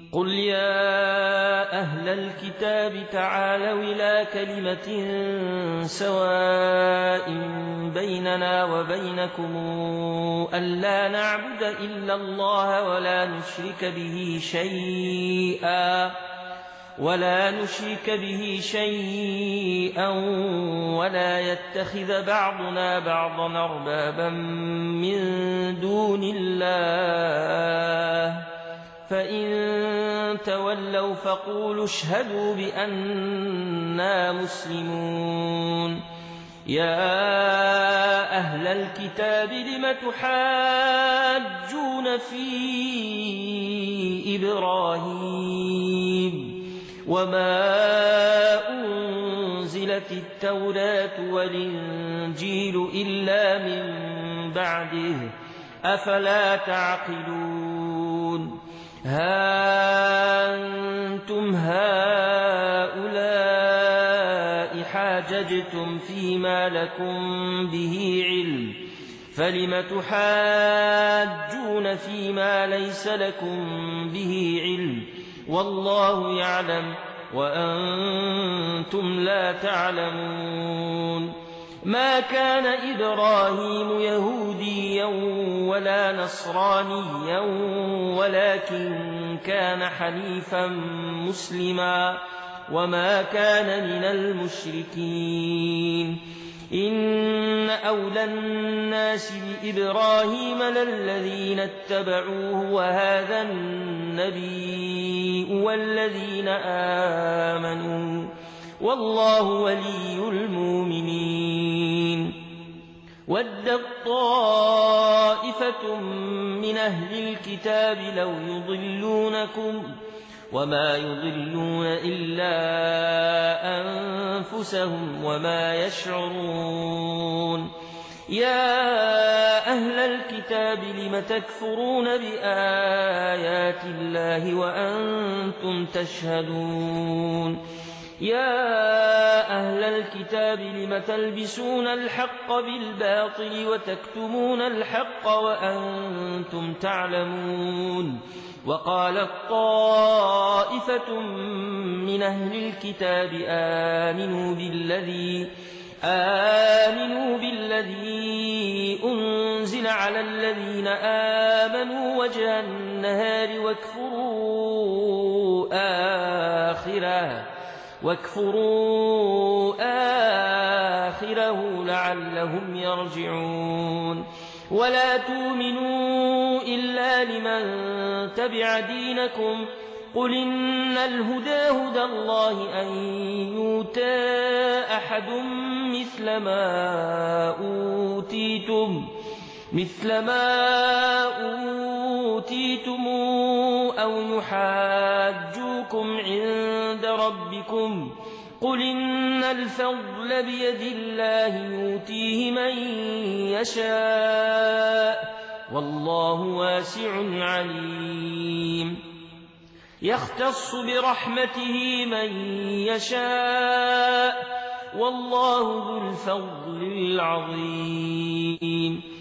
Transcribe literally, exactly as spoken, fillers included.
قل يا أهل الكتاب تعالوا إلى كلمة سواء بيننا وبينكم ألا نعبد إلا الله ولا نشرك به شيئا ولا نشرك به شيئا ولا يتخذ بعضنا بعضا أربابا من دون الله فإن تولوا فقولوا اشهدوا بأننا مسلمون يا أهل الكتاب لم تحاجون في إبراهيم وما أنزلت التوراة والإنجيل إلا من بعده أفلا تعقلون ها أنتم هؤلاء حاججتم فيما لكم به علم فلم تحاجون فيما ليس لكم به علم والله يعلم وأنتم لا تعلمون ما كان إبراهيم يهوديا ولا نصرانيا ولكن كان حنيفا مسلما وما كان من المشركين إن أولى الناس بإبراهيم للذين اتبعوه وهذا النبي والذين آمنوا والله ولي المؤمنين ودت طائفة من أهل الكتاب لو يضلونكم وما يضلون إلا أنفسهم وما يشعرون يا أهل الكتاب لم تكفرون بآيات الله وأنتم تشهدون يا أهل الكتاب لم تلبسون الحق بالباطل وتكتمون الحق وأنتم تعلمون وقالت طائفة من أهل الكتاب آمنوا بالذي آمنوا بالذي أنزل على الذين آمنوا وجه النهار واكفروا آخره واكفروا آخره لعلهم يرجعون ولا تؤمنوا إلا لمن تبع دينكم قل إن الهدى هدى الله أن يؤتى أحد مثل ما أوتيتم مثل ما أوتيتم أو يحاجوكم عند ربكم قل إن الفضل بيد الله يؤتيه من يشاء والله واسع عليم يختص برحمته من يشاء والله ذو الفضل العظيم